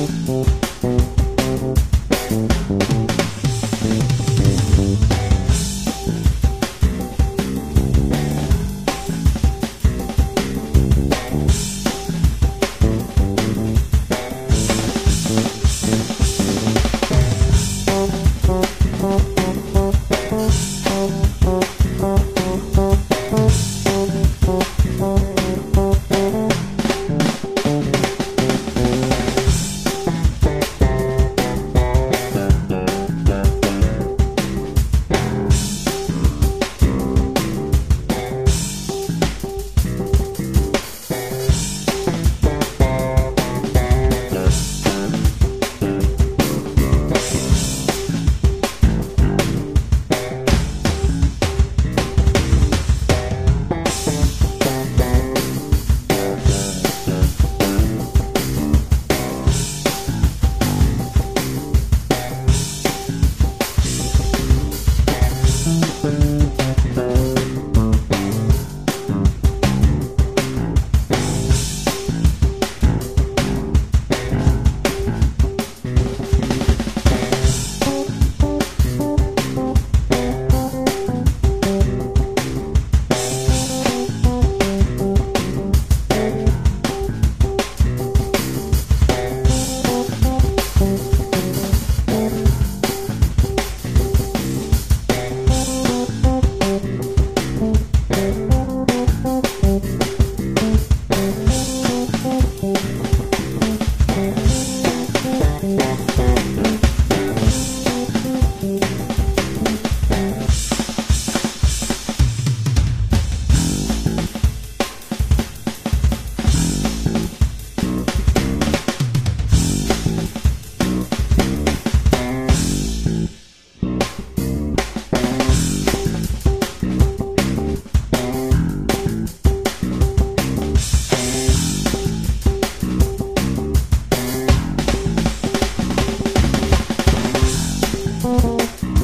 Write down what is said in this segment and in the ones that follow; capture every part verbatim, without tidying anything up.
Thank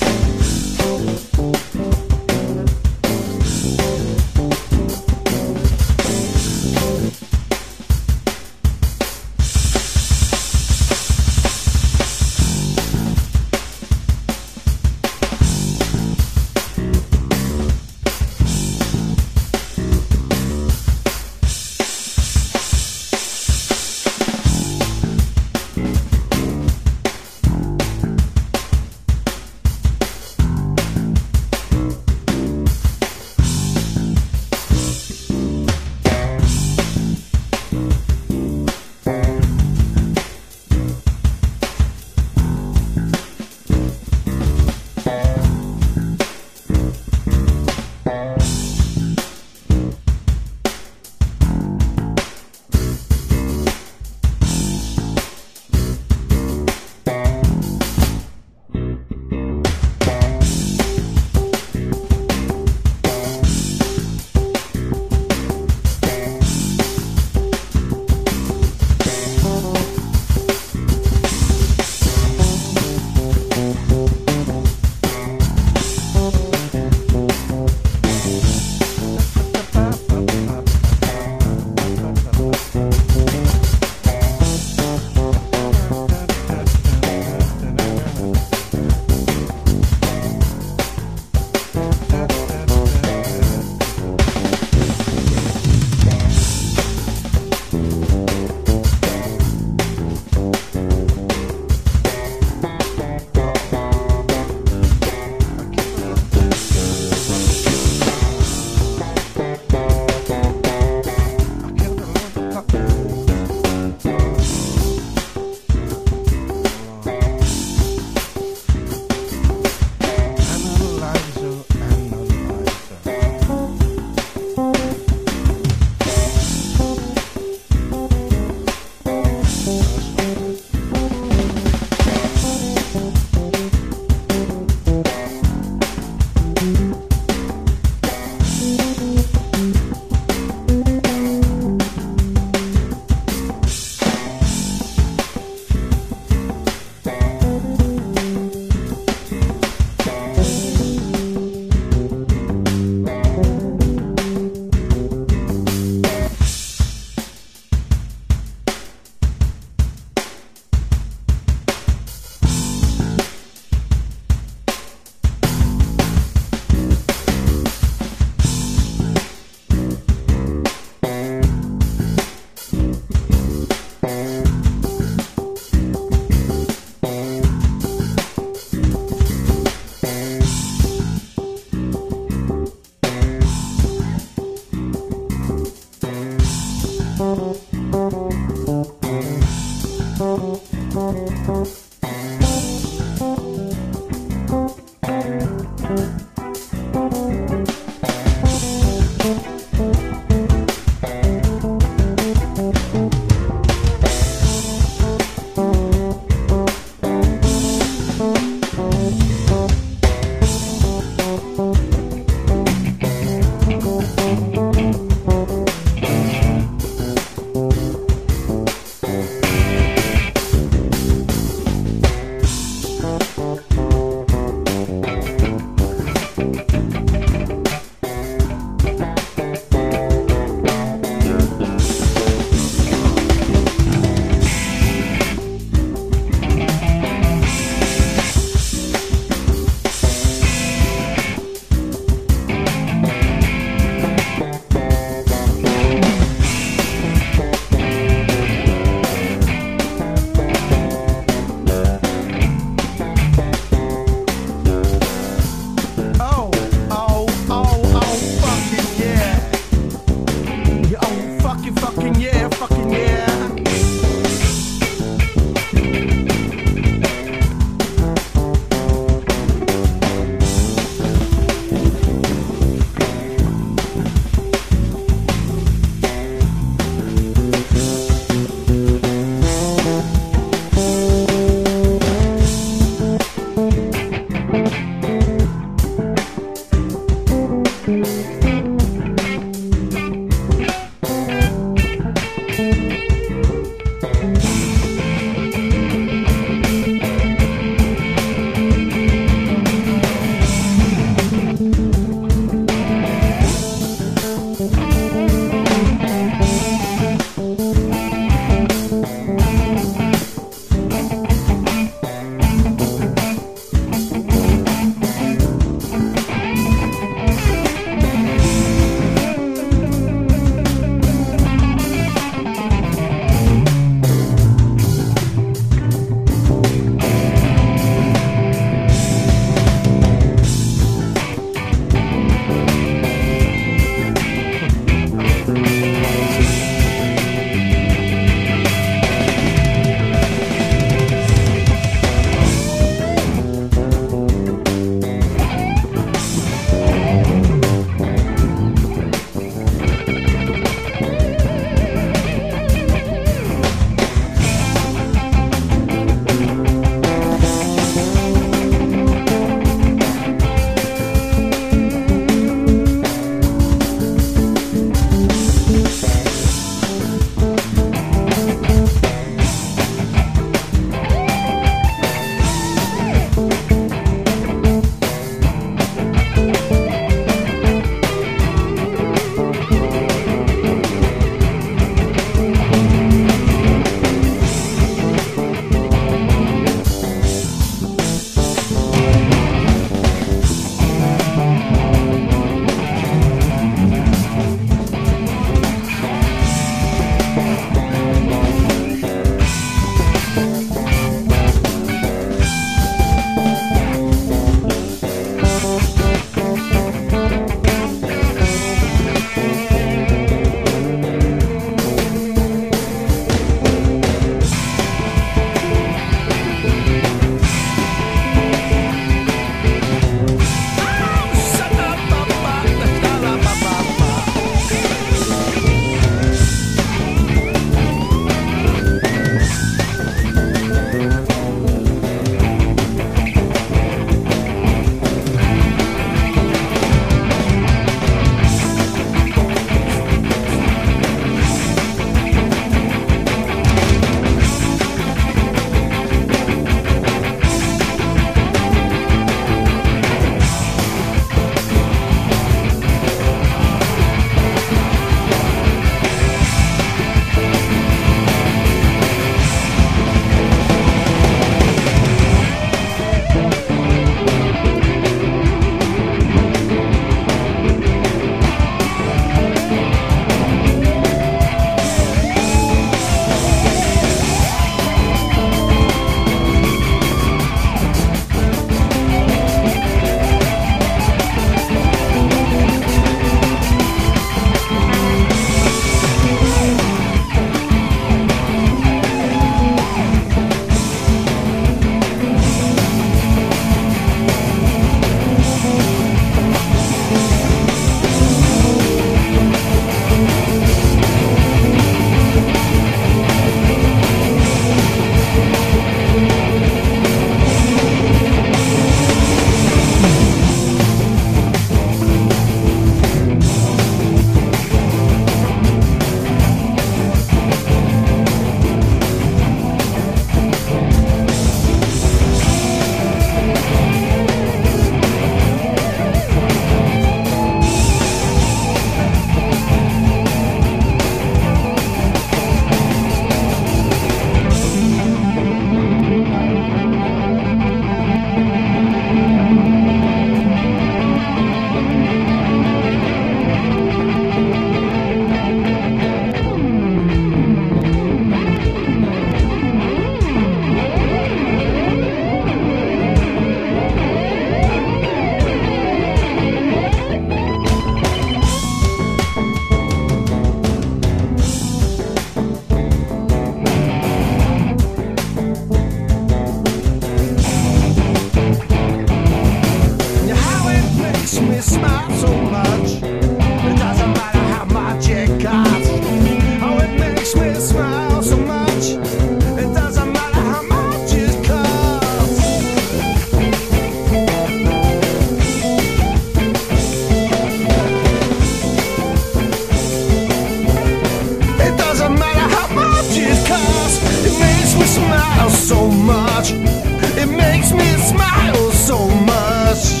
makes me smile so much.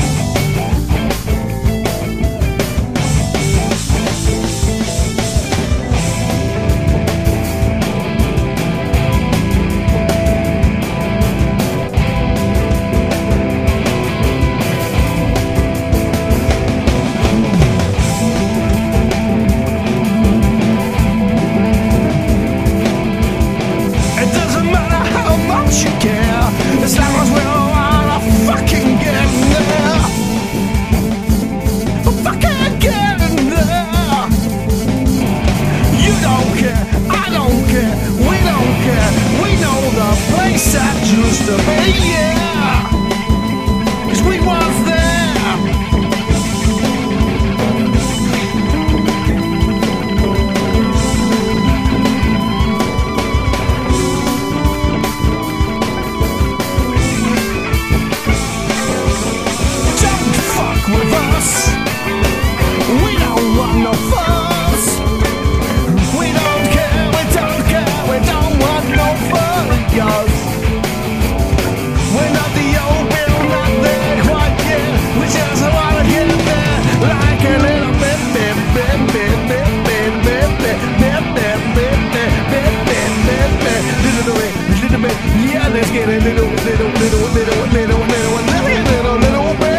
You care as long as we're all fucking getting there. Fucking getting there. You don't care, I don't care, we don't care. We know the place that used to be, yeah. 'Cause we was there. We don't want no fuss. We don't care, we don't care, we don't want no fun. We're not the old bill, not there quite yet. We just wanna get there like a little bit, bit, bit, bit, bit, bit, bit, bit, bit, bit, bit, bit, bit, bit, bit, bit, little bit, little bit. Yeah, let's get a little, little, little, little, little, little, little, little, little bit.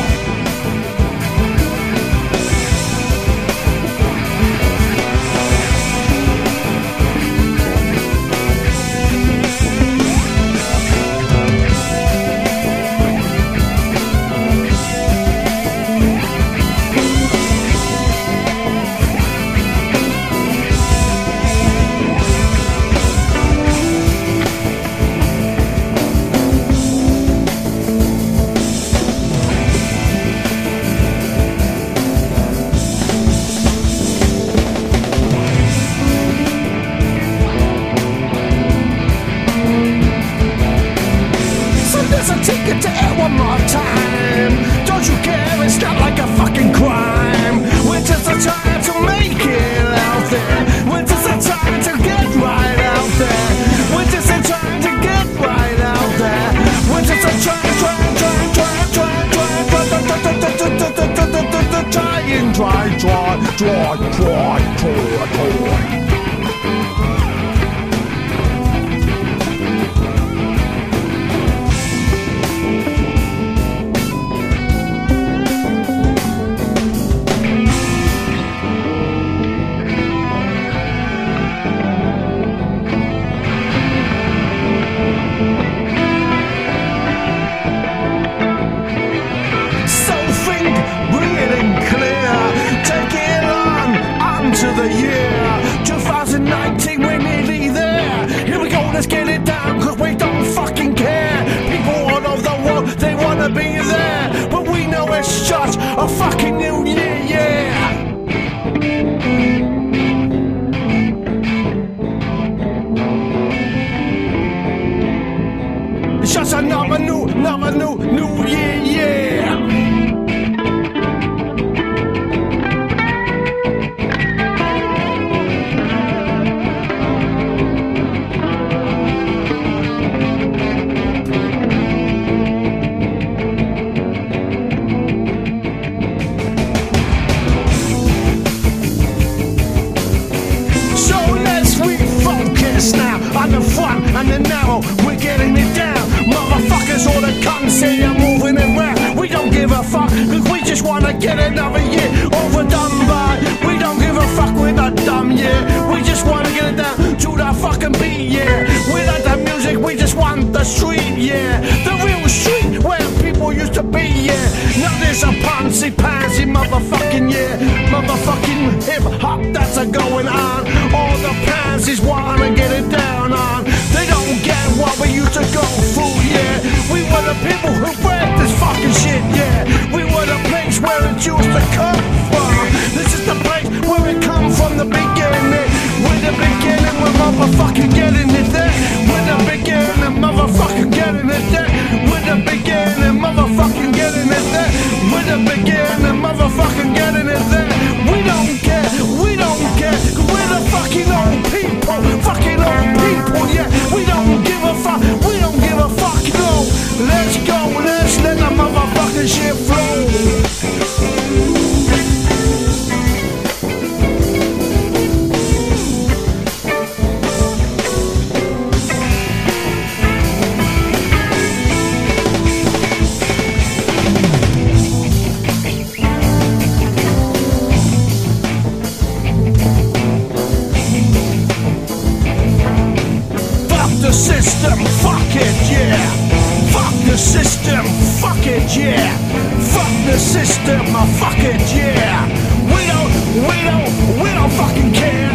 Take it to air one more time. Don't you care? It's not like a fucking crime. Winter's the time to make it out there. Winter's the time to get right out there. Winter's the time to get right out there. Winter's the time, try, try, try, try, try, try, try and try, try, try, try, try, try. To the year twenty nineteen, we're nearly there. Here we go, let's get it down, cause we don't fucking care. People all over the world, they wanna be there, but we know it's just a fucking new year, yeah. It's just another new, another new, new year, yeah. On the front and the narrow, we're getting it down. Motherfuckers, all the cunts say you're moving it round. We don't give a fuck, cause we just wanna get another year overdone by. We don't give a fuck, we're not dumb, yeah. We just wanna get it down to the fucking beat, yeah. Without the music, we just want the street, yeah. The real street where people used to be, yeah. Now there's a pansy pansy motherfucking, yeah. Motherfucking hip hop that's a going on. All the pansies wanna get it down on. They don't get what we used to go through, yeah. We were the people who read this fucking shit, yeah. We were the place where it used to come from. This is the place where it come from, the beginning. We're the beginning, we're motherfucking getting it there. We're the beginning, motherfucking getting it there. We're the beginning, motherfucking getting it there. We're the beginning, motherfucking getting it there. We don't care, we don't care, cause we're the fucking old people, fucking old people, yeah. We don't give a fuck, we don't give a fuck, no. let's go, let's let the motherfucking shit flow. The system, fuck it, yeah. Fuck the system, fuck it, yeah. Fuck the system, fuck it, yeah. We don't, we don't, we don't fucking care.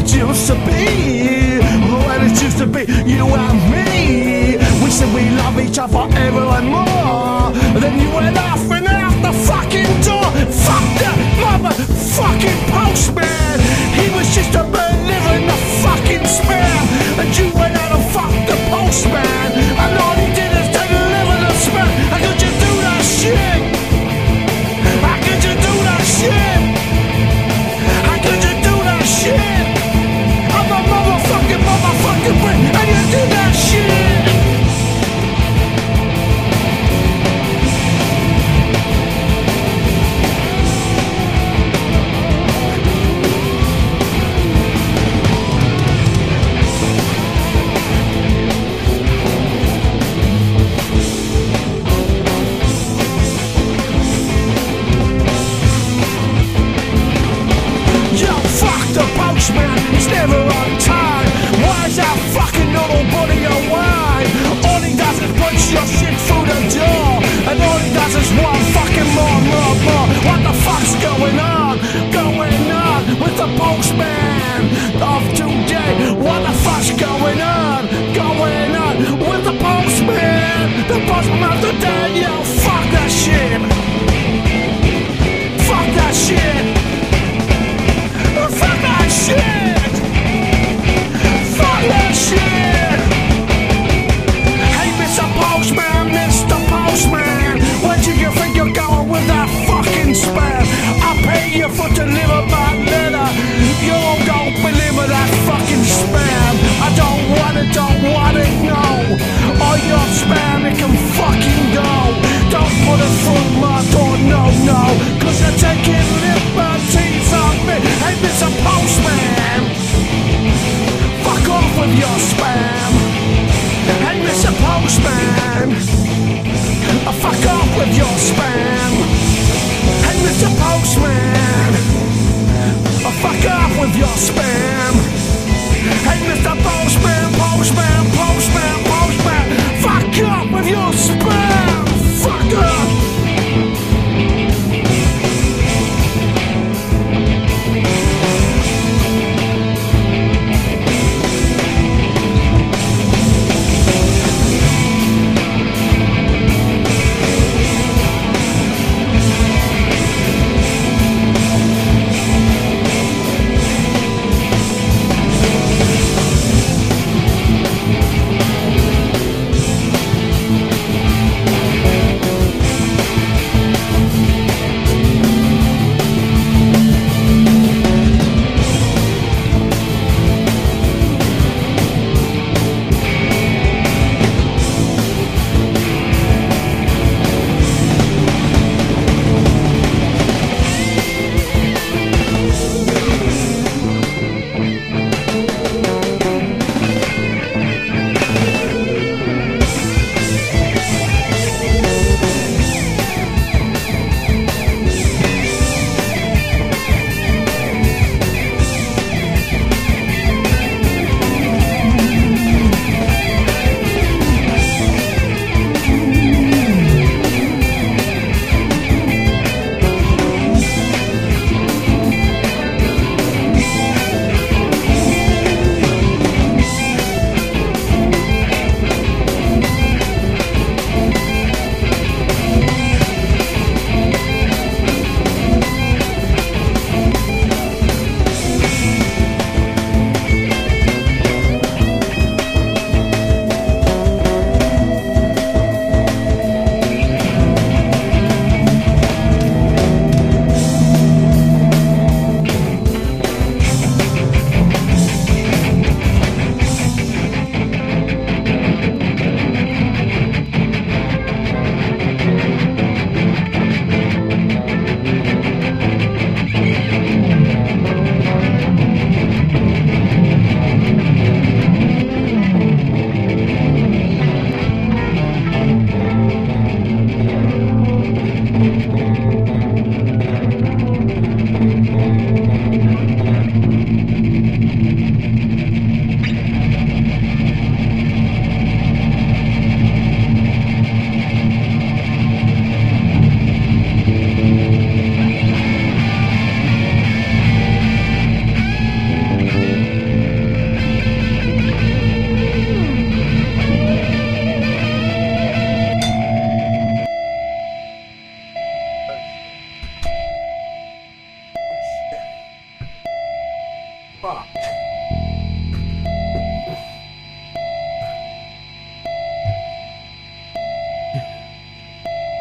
it used to be, the way it used to be, you and me. We said we love each other ever and more, then you went off and out the fucking door. Fuck that motherfucking postman, he was just a man living the fucking spare. And you went out and fucked the postman, and all he did is deliver the spare. How could you do that shit? How could you do that shit? How could you do that shit? I'm a motherfucking motherfucking Brit, and you do that shit.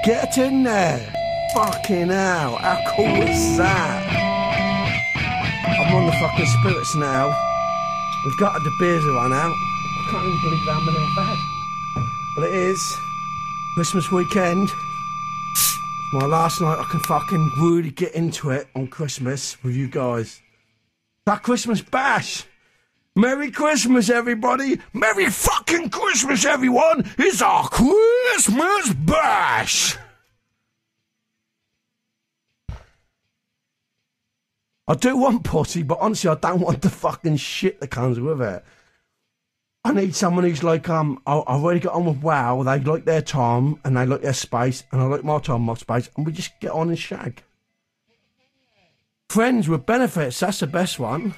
Get in there. Fucking hell. How cool is that? I'm on the fucking spirits now. We've got the beers to run out. I can't even believe how many I've had. But it is Christmas weekend. It's my last night I can fucking really get into it on Christmas with you guys. That Christmas bash. Merry Christmas, everybody. Merry fucking Christmas, everyone. It's our Christmas bash. I do want pussy, but honestly, I don't want the fucking shit that comes with it. I need someone who's like, um, I, I've already got on with WoW. They like their time and they like their space, and I like my time, my space, and we just get on and shag. Friends with benefits, that's the best one.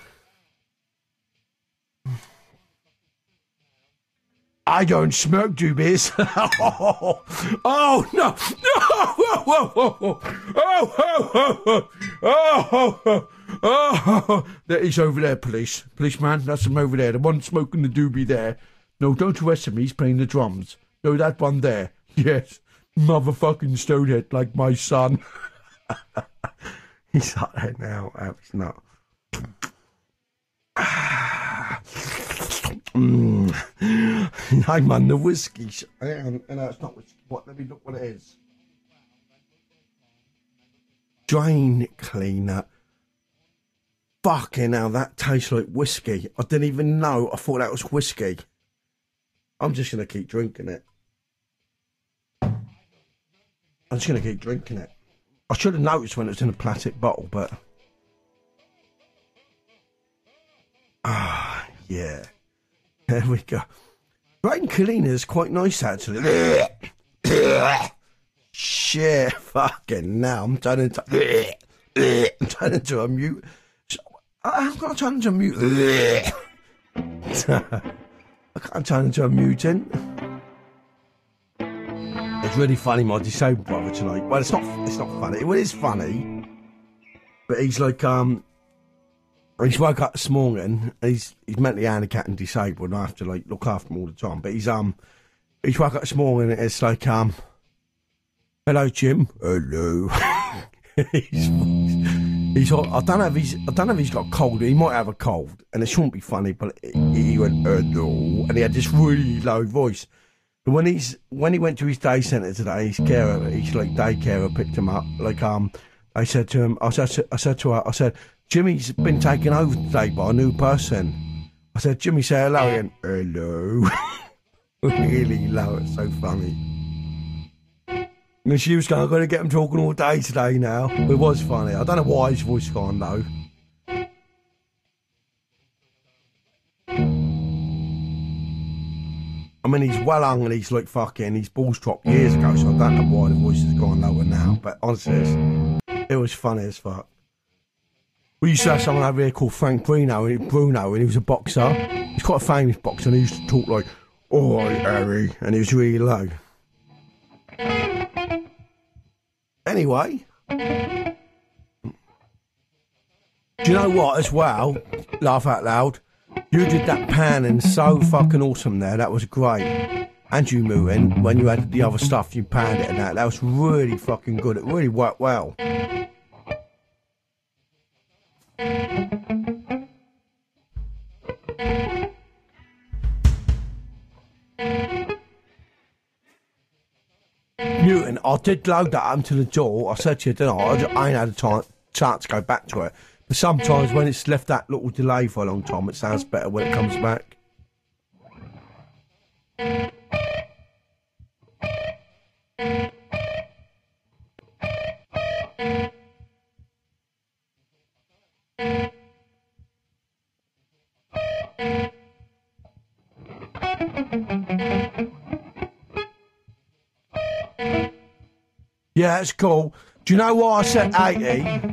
I don't smoke, doobies. oh, oh, no. Oh, oh, oh, oh, oh, oh, oh, oh, oh, oh, there he's over there, police. Policeman, that's him over there. The one smoking the doobie there. No, don't arrest him. He's playing the drums. No, that one there. Yes. Motherfucking stonehead like my son. He's like that now. Oh, he's not. Mm. I'm on the whiskey. No, it's not whiskey. What? Let me look what it is. Drain cleaner. Fucking hell, that tastes like whiskey. I didn't even know. I thought that was whiskey. I'm just going to keep drinking it. I'm just going to keep drinking it. I should have noticed when it was in a plastic bottle, but... Ah, yeah. There we go. Drain cleaner is quite nice, actually. Shit, fucking now. I'm turning into... I'm turning into a mute. I'm going to turn into a mutant. I can't turn into a mutant. It's really funny, my disabled brother tonight. Well, it's not. It's not funny. Well, it's funny, but he's like, um, he's woke up this morning. He's he's mentally handicapped and disabled, and I have to like look after him all the time. But he's um, he's woke up this morning. And it's like um, hello, Jim. Hello. he's, He's, I don't know if he's, I don't know if he's got a cold. He might have a cold, and it shouldn't be funny. But he went, hello, and he had this really low voice. But when he's, when he went to his day centre today, his carer, his like day carer picked him up. Like um, I said to him, I said, I said to her, I said, Jimmy's been taken over today by a new person. I said, Jimmy, say hello, and hello, really low. It's so funny. And she was going, I'm going to get him talking all day today now. It was funny. I don't know why his voice gone though. I mean, he's well hung and he's like fucking, his balls dropped years ago, so I don't know why the voice has gone lower now. But honestly, it's, it was funny as fuck. We used to have someone over here called Frank Bruno, and Bruno, and he was a boxer. He's quite a famous boxer, and he used to talk like, all right, Harry, and he was really low. Anyway, do you know what as well? Laugh out loud. You did that panning so fucking awesome there. That was great. And you moving when you had the other stuff, you panned it and that. That was really fucking good. It really worked well. Newton, I did load that up to the door. I said to you, didn't I? I, just, I ain't had a time, chance to go back to it. But sometimes when it's left that little delay for a long time, it sounds better when it comes back. Yeah, that's cool. Do you know why I said eighty?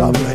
Lovely.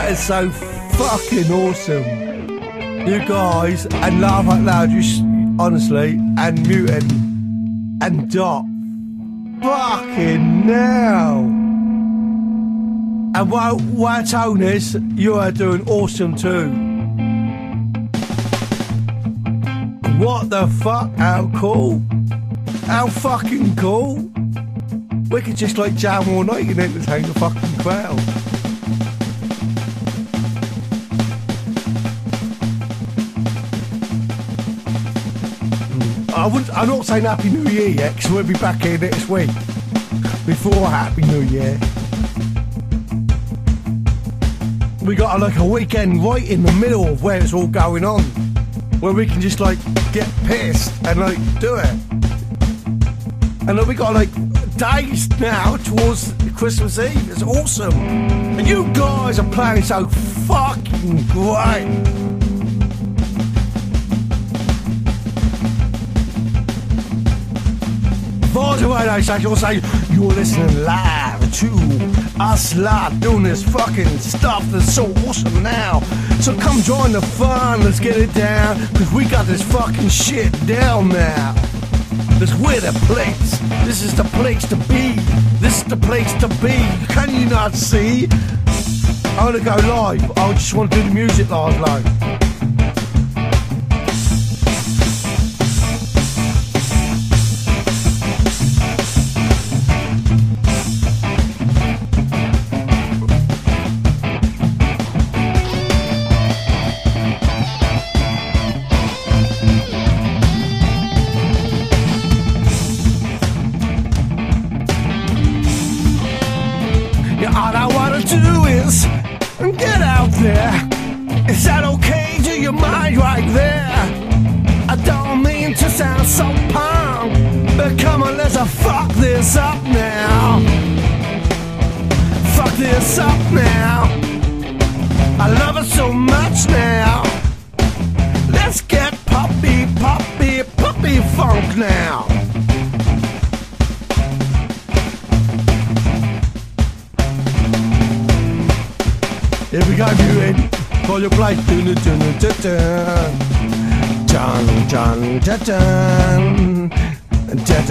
That is so fucking awesome. You guys, and Laugh Out Loud, you sh- honestly, and Mutant, and Dot. Fucking hell. And while, while Tony's, you are doing awesome too. What the fuck? How cool. How fucking cool. We could just like jam all night and entertain the fucking crowd. I wouldn't, I'm not saying Happy New Year yet, because we'll be back here next week. Before Happy New Year. We got like a weekend right in the middle of where it's all going on. Where we can just like get pissed and like do it. And then we got like days now towards Christmas Eve. It's awesome. And you guys are playing so fucking great. For the way they say, you'll say, you're listening live to us live doing this fucking stuff that's so awesome now. So come join the fun, let's get it down, cause we got this fucking shit down now. This we're the place, this is the place to be, this is the place to be, can you not see? I wanna go live, I just wanna do the music live live. All I wanna do is get out there. Is that okay? Do you mind right there? I don't mean to sound so punk, but come on, let's uh, fuck this up now. Fuck this up now. I love it so much now. Let's get puppy, puppy, puppy funk now. Here we go, you in for your play. Dun dun dun dun dun dun dun dun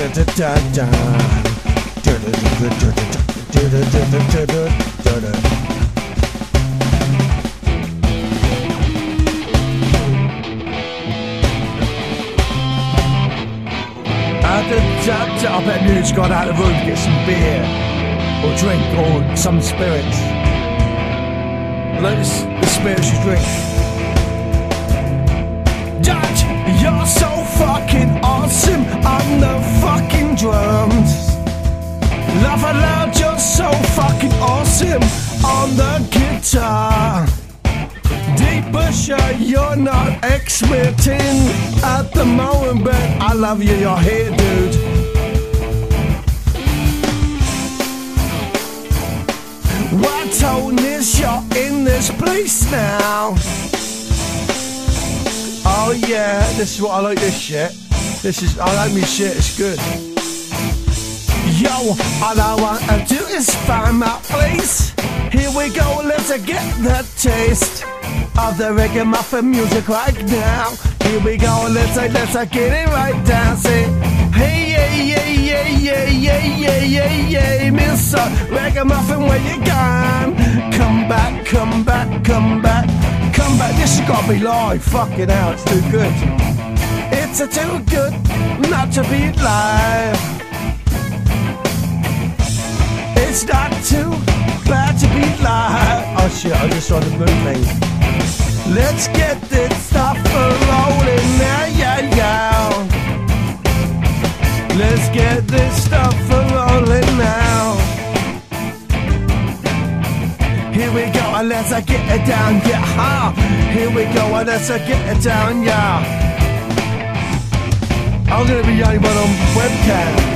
I bet Nude's got out of the room to get some beer or drink or some spirits. Like the, the spirits you drink. Judge, you're so fucking awesome on the fucking drums. Laugh Out Loud, you're so fucking awesome on the guitar. Deeper shot, you're not experting at the moment, but I love you, you're here, dude. What tone is you're in this place now? Oh yeah, this is what I like this shit. This is, I like me shit, it's good. Yo, all I wanna do is find my place. Here we go, let's get the taste of the reggae muffin music right now. Here we go, let's let's get it right down. Say, hey, yeah, yeah, yeah, yeah, yeah, yeah, yeah, yeah, Mister Reggae Muffin, where you gone? Come back, come back, come back, come back. This has gotta be live. Fucking hell, it's too good. It's a too good not to be live. It's not too bad to be live. Oh shit, I just saw the movie. Let's get this stuff rolling now, yeah, yeah. Let's get this stuff rolling now. Here we go, and let's uh, get it down, yeah, ha. Here we go, and let's uh, get it down, yeah. I'm gonna be the only one on webcam.